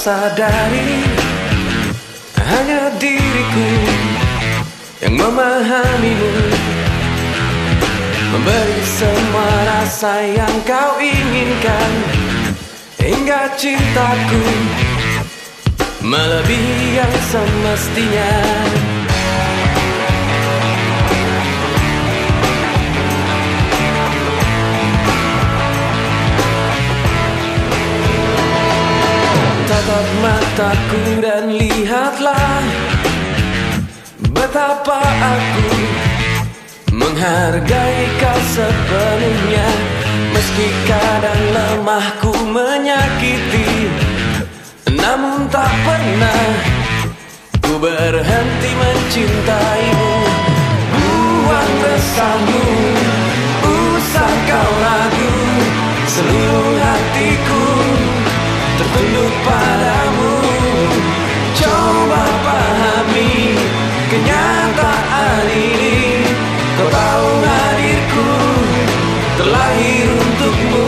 sadari hanya diriku yang memahamimu, memberi semua rasa yang kau inginkan, hingga cintaku melebihi yang semestinya. Tatap mataku dan lihatlah betapa aku menghargai kau sepenuhnya. Meski kadang lemahku menyakiti, namun tak pernah ku berhenti mencintaimu. Buang resahmu, usah kau ragu, seluruh hatiku tertunduk padamu. Coba pahami kenyataan ini, kau tahu hadirku terlahir untukmu.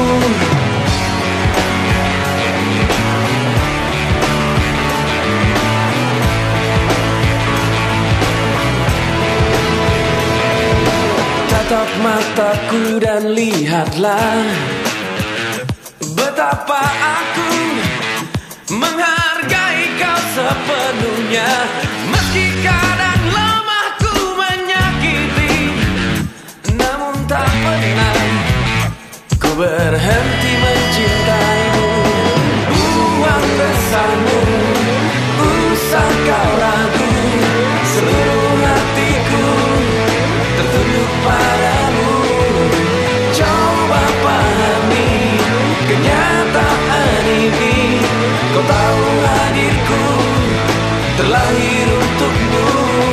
Tatap mataku dan lihatlah betapa aku menghargai kau sepenuhnya. Meski kadang lemahku menyakiti, namun tak pernah ku berhenti mencintaimu. Buang resahmu, usah kau ragu, seluruh hatiku tertunduk padamu. Coba pahami kenyataan ini, kau tahu hadirku terlahir untukmu.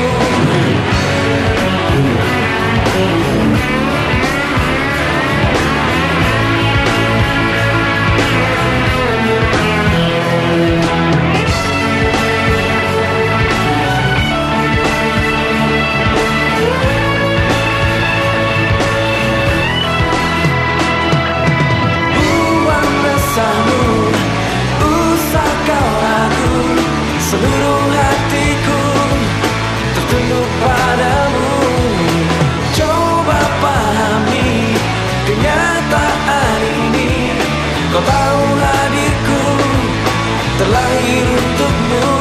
Seluruh hatiku tertunduk padamu. Coba pahami kenyataan ini, kau tahu hadirku terlahir untukmu.